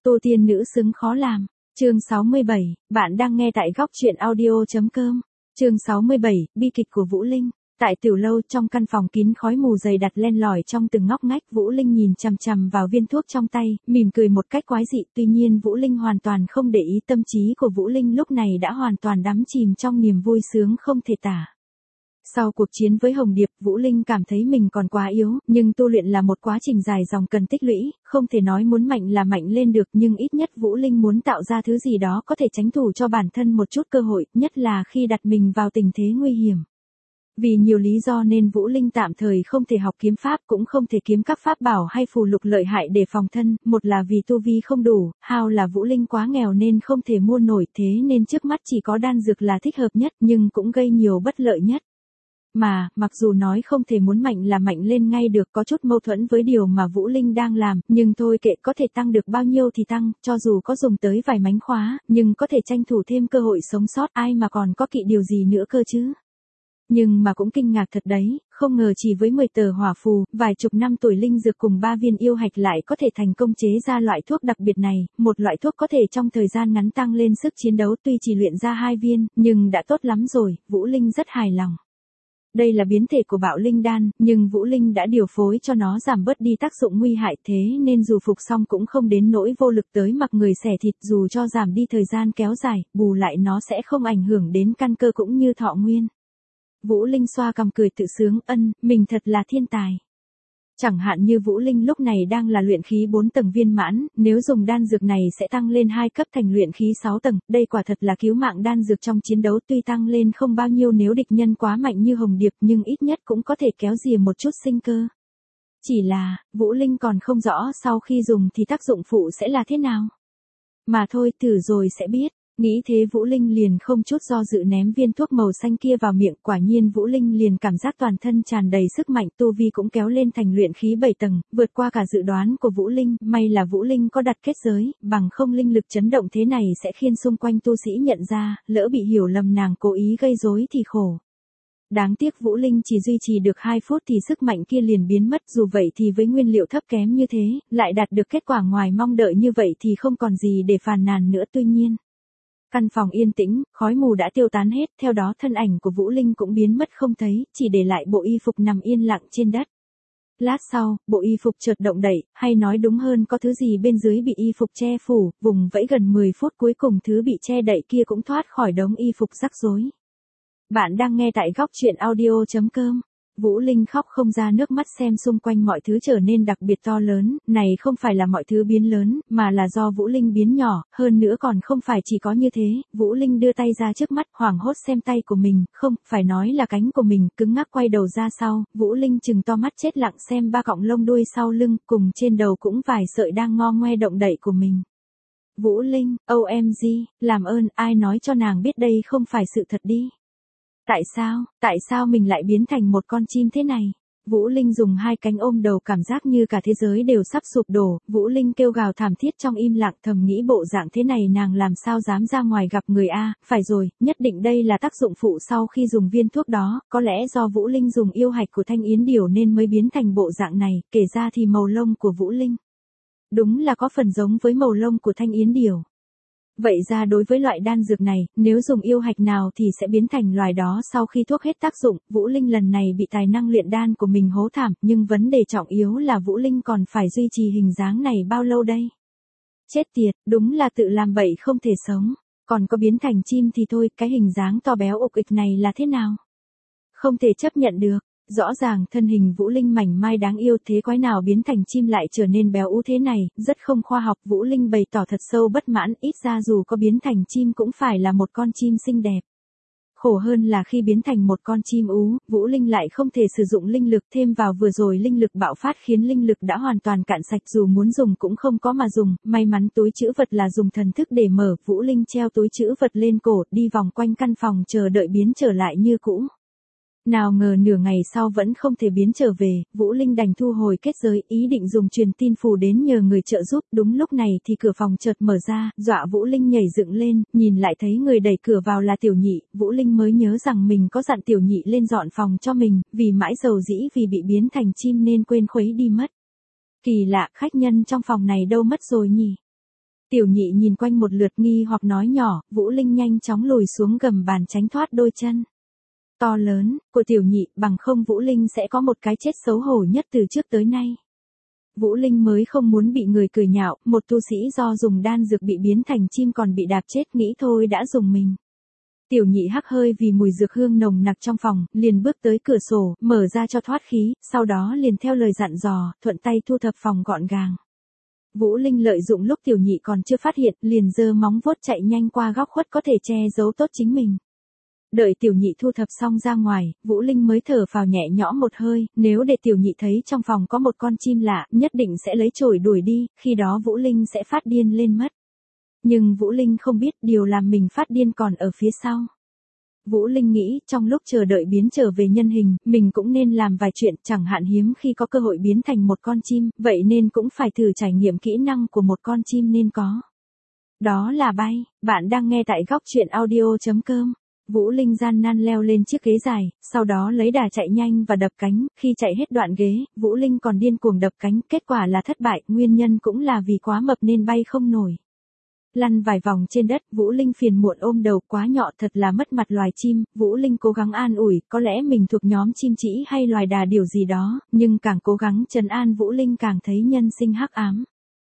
Tô tiên nữ xứng khó làm. Chương 67, bạn đang nghe tại góc truyện audio.com. Chương 67, bi kịch của Vũ Linh. Tại tiểu lâu trong căn phòng kín khói mù dày đặt len lỏi trong từng ngóc ngách, Vũ Linh nhìn chằm chằm vào viên thuốc trong tay, mỉm cười một cách quái dị. Tuy nhiên Vũ Linh hoàn toàn không để ý, tâm trí của Vũ Linh lúc này đã hoàn toàn đắm chìm trong niềm vui sướng không thể tả. Sau cuộc chiến với Hồng Điệp, Vũ Linh cảm thấy mình còn quá yếu, nhưng tu luyện là một quá trình dài dòng cần tích lũy, không thể nói muốn mạnh là mạnh lên được, nhưng ít nhất Vũ Linh muốn tạo ra thứ gì đó có thể tranh thủ cho bản thân một chút cơ hội, nhất là khi đặt mình vào tình thế nguy hiểm. Vì nhiều lý do nên Vũ Linh tạm thời không thể học kiếm pháp, cũng không thể kiếm các pháp bảo hay phù lục lợi hại để phòng thân, một là vì tu vi không đủ, hai là Vũ Linh quá nghèo nên không thể mua nổi, thế nên trước mắt chỉ có đan dược là thích hợp nhất, nhưng cũng gây nhiều bất lợi nhất. Mà, mặc dù nói không thể muốn mạnh là mạnh lên ngay được, có chút mâu thuẫn với điều mà Vũ Linh đang làm, nhưng thôi kệ, có thể tăng được bao nhiêu thì tăng, cho dù có dùng tới vài mánh khóa, nhưng có thể tranh thủ thêm cơ hội sống sót, ai mà còn có kỵ điều gì nữa cơ chứ. Nhưng mà cũng kinh ngạc thật đấy, không ngờ chỉ với 10 tờ hỏa phù, vài chục năm tuổi linh dược cùng 3 viên yêu hạch lại có thể thành công chế ra loại thuốc đặc biệt này, một loại thuốc có thể trong thời gian ngắn tăng lên sức chiến đấu, tuy chỉ luyện ra 2 viên, nhưng đã tốt lắm rồi, Vũ Linh rất hài lòng. Đây là biến thể của Bạo Linh đan, nhưng Vũ Linh đã điều phối cho nó giảm bớt đi tác dụng nguy hại, thế nên dù phục xong cũng không đến nỗi vô lực tới mặc người xẻ thịt, dù cho giảm đi thời gian kéo dài, bù lại nó sẽ không ảnh hưởng đến căn cơ cũng như thọ nguyên. Vũ Linh xoa cằm cười tự sướng, mình thật là thiên tài. Chẳng hạn như Vũ Linh lúc này đang là luyện khí 4 tầng viên mãn, nếu dùng đan dược này sẽ tăng lên 2 cấp thành luyện khí 6 tầng, đây quả thật là cứu mạng đan dược trong chiến đấu, tuy tăng lên không bao nhiêu nếu địch nhân quá mạnh như Hồng Điệp, nhưng ít nhất cũng có thể kéo rìa một chút sinh cơ. Chỉ là, Vũ Linh còn không rõ sau khi dùng thì tác dụng phụ sẽ là thế nào. Mà thôi, thử rồi sẽ biết. Nghĩ thế Vũ Linh liền không chút do dự ném viên thuốc màu xanh kia vào miệng, quả nhiên Vũ Linh liền cảm giác toàn thân tràn đầy sức mạnh, tu vi cũng kéo lên thành luyện khí 7 tầng, vượt qua cả dự đoán của Vũ Linh, may là Vũ Linh có đặt kết giới, bằng không linh lực chấn động thế này sẽ khiến xung quanh tu sĩ nhận ra, lỡ bị hiểu lầm nàng cố ý gây rối thì khổ. Đáng tiếc Vũ Linh chỉ duy trì được 2 phút thì sức mạnh kia liền biến mất, dù vậy thì với nguyên liệu thấp kém như thế, lại đạt được kết quả ngoài mong đợi như vậy thì không còn gì để phàn nàn nữa. Tuy nhiên, căn phòng yên tĩnh, khói mù đã tiêu tán hết, theo đó thân ảnh của Vũ Linh cũng biến mất không thấy, chỉ để lại bộ y phục nằm yên lặng trên đất. Lát sau, bộ y phục chợt động đậy, hay nói đúng hơn có thứ gì bên dưới bị y phục che phủ, vùng vẫy gần 10 phút cuối cùng thứ bị che đậy kia cũng thoát khỏi đống y phục rắc rối. Bạn đang nghe tại góc truyện audio.com. Vũ Linh khóc không ra nước mắt xem xung quanh mọi thứ trở nên đặc biệt to lớn, này không phải là mọi thứ biến lớn, mà là do Vũ Linh biến nhỏ, hơn nữa còn không phải chỉ có như thế, Vũ Linh đưa tay ra trước mắt, hoảng hốt xem tay của mình, không, phải nói là cánh của mình, cứng ngắc quay đầu ra sau, Vũ Linh trừng to mắt chết lặng xem 3 cọng lông đuôi sau lưng, cùng trên đầu cũng vài sợi đang ngo ngoe động đậy của mình. Vũ Linh, OMG, làm ơn, ai nói cho nàng biết đây không phải sự thật đi. Tại sao mình lại biến thành một con chim thế này? Vũ Linh dùng 2 cánh ôm đầu, cảm giác như cả thế giới đều sắp sụp đổ, Vũ Linh kêu gào thảm thiết trong im lặng, thầm nghĩ bộ dạng thế này nàng làm sao dám ra ngoài gặp người a, phải rồi, nhất định đây là tác dụng phụ sau khi dùng viên thuốc đó, có lẽ do Vũ Linh dùng yêu hạch của Thanh Yến Điểu nên mới biến thành bộ dạng này, kể ra thì màu lông của Vũ Linh đúng là có phần giống với màu lông của Thanh Yến Điểu. Vậy ra đối với loại đan dược này, nếu dùng yêu hạch nào thì sẽ biến thành loài đó sau khi thuốc hết tác dụng, Vũ Linh lần này bị tài năng luyện đan của mình hố thảm, nhưng vấn đề trọng yếu là Vũ Linh còn phải duy trì hình dáng này bao lâu đây? Chết tiệt, đúng là tự làm bậy không thể sống, còn có biến thành chim thì thôi, cái hình dáng to béo ục ịch này là thế nào? Không thể chấp nhận được. Rõ ràng thân hình Vũ Linh mảnh mai đáng yêu, thế quái nào biến thành chim lại trở nên béo ú thế này, rất không khoa học. Vũ Linh bày tỏ thật sâu bất mãn, ít ra dù có biến thành chim cũng phải là một con chim xinh đẹp. Khổ hơn là khi biến thành một con chim ú, Vũ Linh lại không thể sử dụng linh lực, thêm vào vừa rồi linh lực bạo phát khiến linh lực đã hoàn toàn cạn sạch, dù muốn dùng cũng không có mà dùng, may mắn túi trữ vật là dùng thần thức để mở, Vũ Linh treo túi trữ vật lên cổ, đi vòng quanh căn phòng chờ đợi biến trở lại như cũ. Nào ngờ nửa ngày sau vẫn không thể biến trở về, Vũ Linh đành thu hồi kết giới, ý định dùng truyền tin phù đến nhờ người trợ giúp, đúng lúc này thì cửa phòng chợt mở ra, dọa Vũ Linh nhảy dựng lên, nhìn lại thấy người đẩy cửa vào là Tiểu Nhị, Vũ Linh mới nhớ rằng mình có dặn Tiểu Nhị lên dọn phòng cho mình, vì mãi dầu dĩ vì bị biến thành chim nên quên khuấy đi mất. Kỳ lạ, khách nhân trong phòng này đâu mất rồi nhỉ? Tiểu nhị nhìn quanh một lượt nghi hoặc nói nhỏ, Vũ Linh nhanh chóng lùi xuống gầm bàn tránh thoát đôi chân to lớn của tiểu nhị, bằng không Vũ Linh sẽ có một cái chết xấu hổ nhất từ trước tới nay. Vũ Linh mới không muốn bị người cười nhạo, một tu sĩ do dùng đan dược bị biến thành chim còn bị đạp chết, nghĩ thôi đã dùng mình. Tiểu nhị hắc hơi vì mùi dược hương nồng nặc trong phòng, liền bước tới cửa sổ, mở ra cho thoát khí, sau đó liền theo lời dặn dò, thuận tay thu thập phòng gọn gàng. Vũ Linh lợi dụng lúc tiểu nhị còn chưa phát hiện, liền giơ móng vuốt chạy nhanh qua góc khuất có thể che giấu tốt chính mình. Đợi tiểu nhị thu thập xong ra ngoài, Vũ Linh mới thở phào nhẹ nhõm một hơi, nếu để tiểu nhị thấy trong phòng có một con chim lạ, nhất định sẽ lấy chổi đuổi đi, khi đó Vũ Linh sẽ phát điên lên mất. Nhưng Vũ Linh không biết điều làm mình phát điên còn ở phía sau. Vũ Linh nghĩ, trong lúc chờ đợi biến trở về nhân hình, mình cũng nên làm vài chuyện, chẳng hạn hiếm khi có cơ hội biến thành một con chim, vậy nên cũng phải thử trải nghiệm kỹ năng của một con chim nên có. Đó là bay, bạn đang nghe tại góc truyện audio.com. Vũ Linh gian nan leo lên chiếc ghế dài, sau đó lấy đà chạy nhanh và đập cánh, khi chạy hết đoạn ghế, Vũ Linh còn điên cuồng đập cánh, kết quả là thất bại, nguyên nhân cũng là vì quá mập nên bay không nổi. Lăn vài vòng trên đất, Vũ Linh phiền muộn ôm đầu, quá nhọ thật là mất mặt loài chim, Vũ Linh cố gắng an ủi, có lẽ mình thuộc nhóm chim chỉ hay loài đà điều gì đó, nhưng càng cố gắng trấn an Vũ Linh càng thấy nhân sinh hắc ám.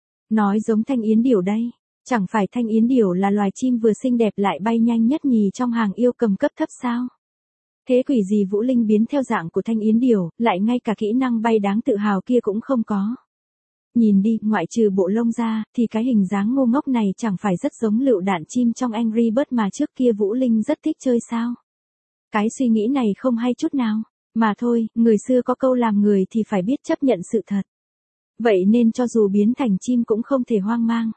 Nói giống thanh yến điểu đây. Chẳng phải thanh yến điểu là loài chim vừa xinh đẹp lại bay nhanh nhất nhì trong hàng yêu cầm cấp thấp sao? Thế quỷ gì Vũ Linh biến theo dạng của thanh yến điểu, lại ngay cả kỹ năng bay đáng tự hào kia cũng không có. Nhìn đi, ngoại trừ bộ lông ra, thì cái hình dáng ngu ngốc này chẳng phải rất giống lựu đạn chim trong Angry Birds mà trước kia Vũ Linh rất thích chơi sao? Cái suy nghĩ này không hay chút nào. Mà thôi, người xưa có câu làm người thì phải biết chấp nhận sự thật. Vậy nên cho dù biến thành chim cũng không thể hoang mang.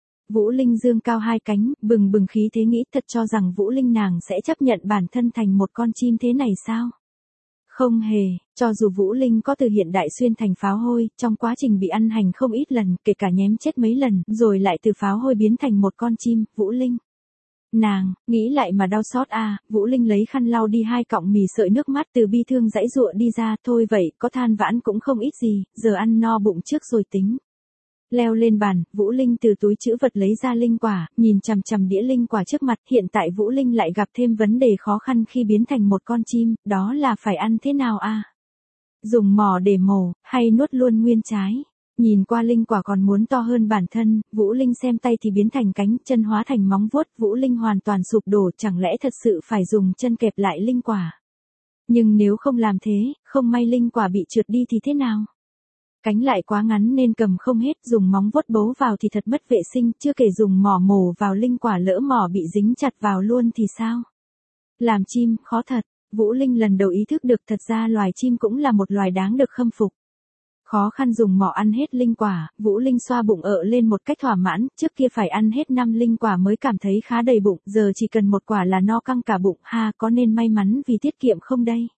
Vũ Linh dương cao hai cánh, bừng bừng khí thế, nghĩ thật cho rằng Vũ Linh nàng sẽ chấp nhận bản thân thành một con chim thế này sao? Không hề, cho dù Vũ Linh có từ hiện đại xuyên thành pháo hôi, trong quá trình bị ăn hành không ít lần, kể cả nhém chết mấy lần, rồi lại từ pháo hôi biến thành một con chim, Vũ Linh. Nàng, nghĩ lại mà đau xót à, Vũ Linh lấy khăn lau đi hai cọng mì sợi nước mắt từ bi thương giãy giụa đi ra, thôi vậy, có than vãn cũng không ít gì, giờ ăn no bụng trước rồi tính. Leo lên bàn, Vũ Linh từ túi trữ vật lấy ra linh quả, nhìn chằm chằm đĩa linh quả trước mặt, hiện tại Vũ Linh lại gặp thêm vấn đề khó khăn khi biến thành một con chim, đó là phải ăn thế nào à? Dùng mỏ để mổ, hay nuốt luôn nguyên trái? Nhìn qua linh quả còn muốn to hơn bản thân, Vũ Linh xem tay thì biến thành cánh, chân hóa thành móng vuốt, Vũ Linh hoàn toàn sụp đổ, chẳng lẽ thật sự phải dùng chân kẹp lại linh quả? Nhưng nếu không làm thế, không may linh quả bị trượt đi thì thế nào? Cánh lại quá ngắn nên cầm không hết, dùng móng vuốt bấu vào thì thật mất vệ sinh, chưa kể dùng mỏ mổ vào linh quả lỡ mỏ bị dính chặt vào luôn thì sao? Làm chim, khó thật. Vũ Linh lần đầu ý thức được thật ra loài chim cũng là một loài đáng được khâm phục. Khó khăn dùng mỏ ăn hết linh quả, Vũ Linh xoa bụng ợ lên một cách thỏa mãn, trước kia phải ăn hết 5 linh quả mới cảm thấy khá đầy bụng, giờ chỉ cần một quả là no căng cả bụng, ha, có nên may mắn vì tiết kiệm không đây?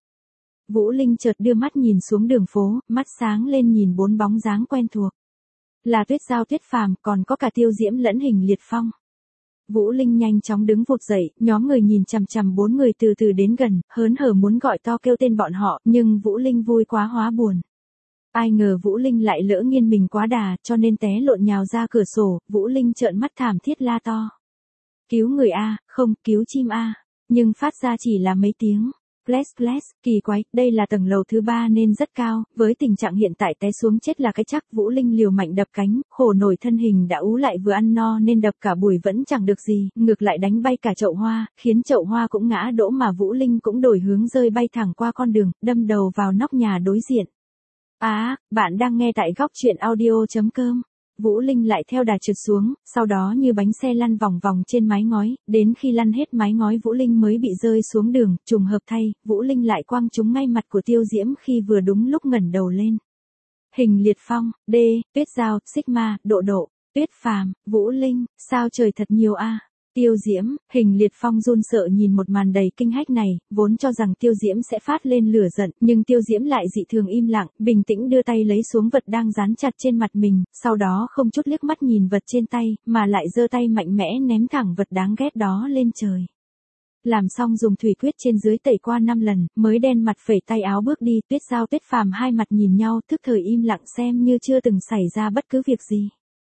Vũ Linh chợt đưa mắt nhìn xuống đường phố, mắt sáng lên nhìn 4 bóng dáng quen thuộc. Là Tuyết Giao Tuyết Phàm, còn có cả Tiêu Diễm lẫn Hình Liệt Phong. Vũ Linh nhanh chóng đứng vụt dậy, nhóm người nhìn chằm chằm 4 người từ từ đến gần, hớn hở muốn gọi to kêu tên bọn họ, nhưng Vũ Linh vui quá hóa buồn. Ai ngờ Vũ Linh lại lỡ nghiêng mình quá đà, cho nên té lộn nhào ra cửa sổ, Vũ Linh trợn mắt thảm thiết la to. Cứu người a, không, cứu chim a, nhưng phát ra chỉ là mấy tiếng. Bless, kỳ quái, đây là tầng lầu thứ 3 nên rất cao, với tình trạng hiện tại té xuống chết là cái chắc, Vũ Linh liều mạnh đập cánh, khổ nổi thân hình đã ú lại vừa ăn no nên đập cả buổi vẫn chẳng được gì, ngược lại đánh bay cả chậu hoa, khiến chậu hoa cũng ngã đổ mà Vũ Linh cũng đổi hướng rơi bay thẳng qua con đường, đâm đầu vào nóc nhà đối diện. Bạn đang nghe tại góc truyện audio.com. Vũ Linh lại theo đà trượt xuống, sau đó như bánh xe lăn vòng vòng trên mái ngói, đến khi lăn hết mái ngói Vũ Linh mới bị rơi xuống đường, trùng hợp thay, Vũ Linh lại quăng trúng ngay mặt của Tiêu Diễm khi vừa đúng lúc ngẩng đầu lên. Hình Liệt Phong, D, Tuyết Giao, Sigma, Độ, Tuyết Phàm, Vũ Linh, sao trời thật nhiều a. Tiêu Diễm, Hình Liệt Phong run sợ nhìn một màn đầy kinh hách này, vốn cho rằng Tiêu Diễm sẽ phát lên lửa giận, nhưng Tiêu Diễm lại dị thường im lặng, bình tĩnh đưa tay lấy xuống vật đang dán chặt trên mặt mình, sau đó không chút liếc mắt nhìn vật trên tay, mà lại giơ tay mạnh mẽ ném thẳng vật đáng ghét đó lên trời. Làm xong dùng thủy quyết trên dưới tẩy qua 5 lần, mới đen mặt phẩy tay áo bước đi, Tuyết Giao Tuyết Phàm hai mặt nhìn nhau, thức thời im lặng xem như chưa từng xảy ra bất cứ việc gì.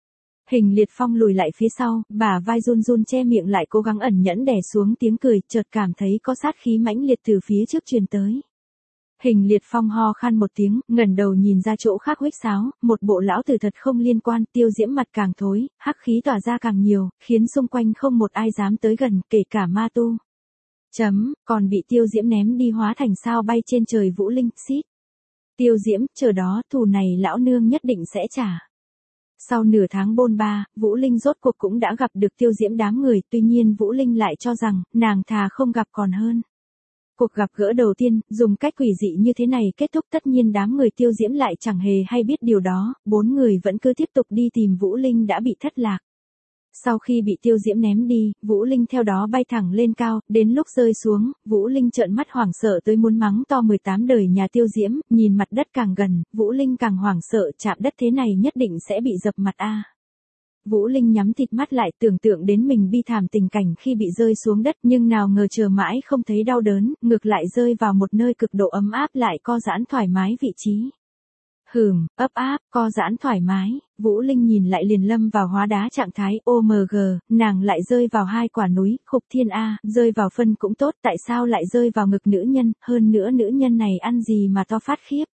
Hình Liệt Phong lùi lại phía sau, bả vai run run che miệng lại cố gắng ẩn nhẫn đè xuống tiếng cười, chợt cảm thấy có sát khí mãnh liệt từ phía trước truyền tới. Hình Liệt Phong ho khan một tiếng, ngẩng đầu nhìn ra chỗ khác huých sáo, một bộ lão tử thật không liên quan, Tiêu Diễm mặt càng thối, hắc khí tỏa ra càng nhiều, khiến xung quanh không một ai dám tới gần, kể cả ma tu. Còn bị Tiêu Diễm ném đi hóa thành sao bay trên trời Vũ Linh, xít. Tiêu Diễm, chờ đó, thù này lão nương nhất định sẽ trả. Sau nửa tháng bôn ba, Vũ Linh rốt cuộc cũng đã gặp được Tiêu Diễm đám người, tuy nhiên Vũ Linh lại cho rằng, nàng thà không gặp còn hơn. Cuộc gặp gỡ đầu tiên, dùng cách quỷ dị như thế này kết thúc, tất nhiên đám người Tiêu Diễm lại chẳng hề hay biết điều đó, bốn người vẫn cứ tiếp tục đi tìm Vũ Linh đã bị thất lạc. Sau khi bị Tiêu Diễm ném đi, Vũ Linh theo đó bay thẳng lên cao, đến lúc rơi xuống, Vũ Linh trợn mắt hoảng sợ tới muốn mắng to 18 đời nhà Tiêu Diễm, nhìn mặt đất càng gần, Vũ Linh càng hoảng sợ, chạm đất thế này nhất định sẽ bị dập mặt a. Vũ Linh nhắm thịt mắt lại, tưởng tượng đến mình bi thảm tình cảnh khi bị rơi xuống đất, nhưng nào ngờ chờ mãi không thấy đau đớn, ngược lại rơi vào một nơi cực độ ấm áp lại co giãn thoải mái vị trí. Ấp áp, co giãn thoải mái, Vũ Linh nhìn lại liền lâm vào hóa đá trạng thái, OMG, nàng lại rơi vào hai quả núi, khục thiên A, rơi vào phân cũng tốt, tại sao lại rơi vào ngực nữ nhân, hơn nữa nữ nhân này ăn gì mà to phát khiếp.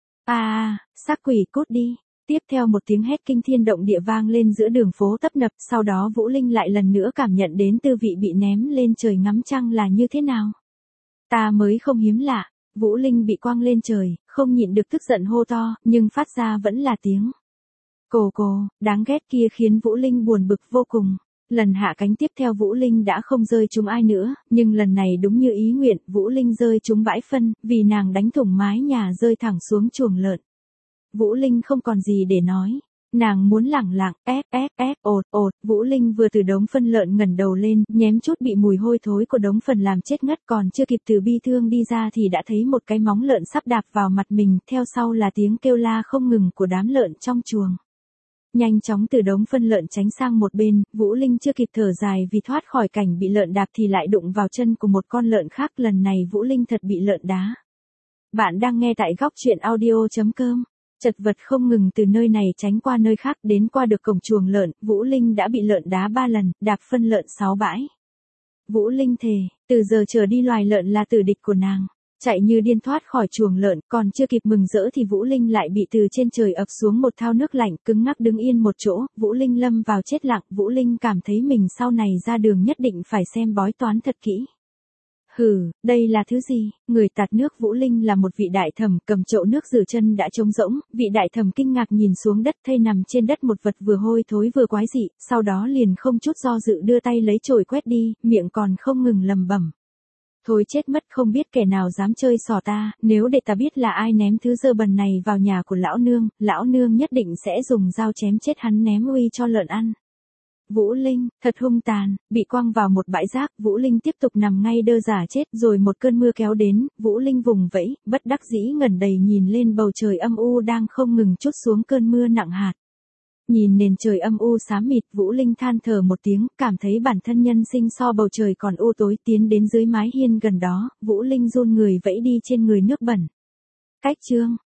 Xác quỷ cút đi. Tiếp theo một tiếng hét kinh thiên động địa vang lên giữa đường phố tấp nập, sau đó Vũ Linh lại lần nữa cảm nhận đến tư vị bị ném lên trời ngắm trăng là như thế nào. Ta mới không hiếm lạ. Vũ Linh bị quăng lên trời, không nhịn được tức giận hô to, nhưng phát ra vẫn là tiếng cồ, đáng ghét kia khiến Vũ Linh buồn bực vô cùng. Lần hạ cánh tiếp theo Vũ Linh đã không rơi trúng ai nữa, nhưng lần này đúng như ý nguyện, Vũ Linh rơi trúng bãi phân, vì nàng đánh thủng mái nhà rơi thẳng xuống chuồng lợn. Vũ Linh không còn gì để nói. Nàng muốn lẳng lặng, ột, Vũ Linh vừa từ đống phân lợn ngẩng đầu lên, nhém chút bị mùi hôi thối của đống phần làm chết ngất, còn chưa kịp từ bi thương đi ra thì đã thấy một cái móng lợn sắp đạp vào mặt mình, theo sau là tiếng kêu la không ngừng của đám lợn trong chuồng. Nhanh chóng từ đống phân lợn tránh sang một bên, Vũ Linh chưa kịp thở dài vì thoát khỏi cảnh bị lợn đạp thì lại đụng vào chân của một con lợn khác, lần này Vũ Linh thật bị lợn đá. Bạn đang nghe tại góc truyện audio.com. Chật vật không ngừng từ nơi này tránh qua nơi khác, đến qua được cổng chuồng lợn, Vũ Linh đã bị lợn đá 3 lần, đạp phân lợn 6 bãi. Vũ Linh thề, từ giờ trở đi loài lợn là tử địch của nàng. Chạy như điên thoát khỏi chuồng lợn, còn chưa kịp mừng rỡ thì Vũ Linh lại bị từ trên trời ập xuống một thao nước lạnh, cứng ngắc đứng yên một chỗ, Vũ Linh lâm vào chết lặng, Vũ Linh cảm thấy mình sau này ra đường nhất định phải xem bói toán thật kỹ. Đây là thứ gì? Người tạt nước Vũ Linh là một vị đại thẩm, cầm chậu nước rửa chân đã trống rỗng, vị đại thẩm kinh ngạc nhìn xuống đất, thấy nằm trên đất một vật vừa hôi thối vừa quái dị, sau đó liền không chút do dự đưa tay lấy chổi quét đi, miệng còn không ngừng lẩm bẩm. Thôi chết mất, không biết kẻ nào dám chơi xỏ ta, nếu để ta biết là ai ném thứ dơ bẩn này vào nhà của lão nương nhất định sẽ dùng dao chém chết hắn ném uy cho lợn ăn. Vũ Linh, thật hung tàn, bị quăng vào một bãi rác, Vũ Linh tiếp tục nằm ngay đơ giả chết, rồi một cơn mưa kéo đến, Vũ Linh vùng vẫy, bất đắc dĩ ngẩng đầy nhìn lên bầu trời âm u đang không ngừng trút xuống cơn mưa nặng hạt. Nhìn nền trời âm u xám mịt, Vũ Linh than thở một tiếng, cảm thấy bản thân nhân sinh so bầu trời còn u tối, tiến đến dưới mái hiên gần đó, Vũ Linh run người vẫy đi trên người nước bẩn. Cách chương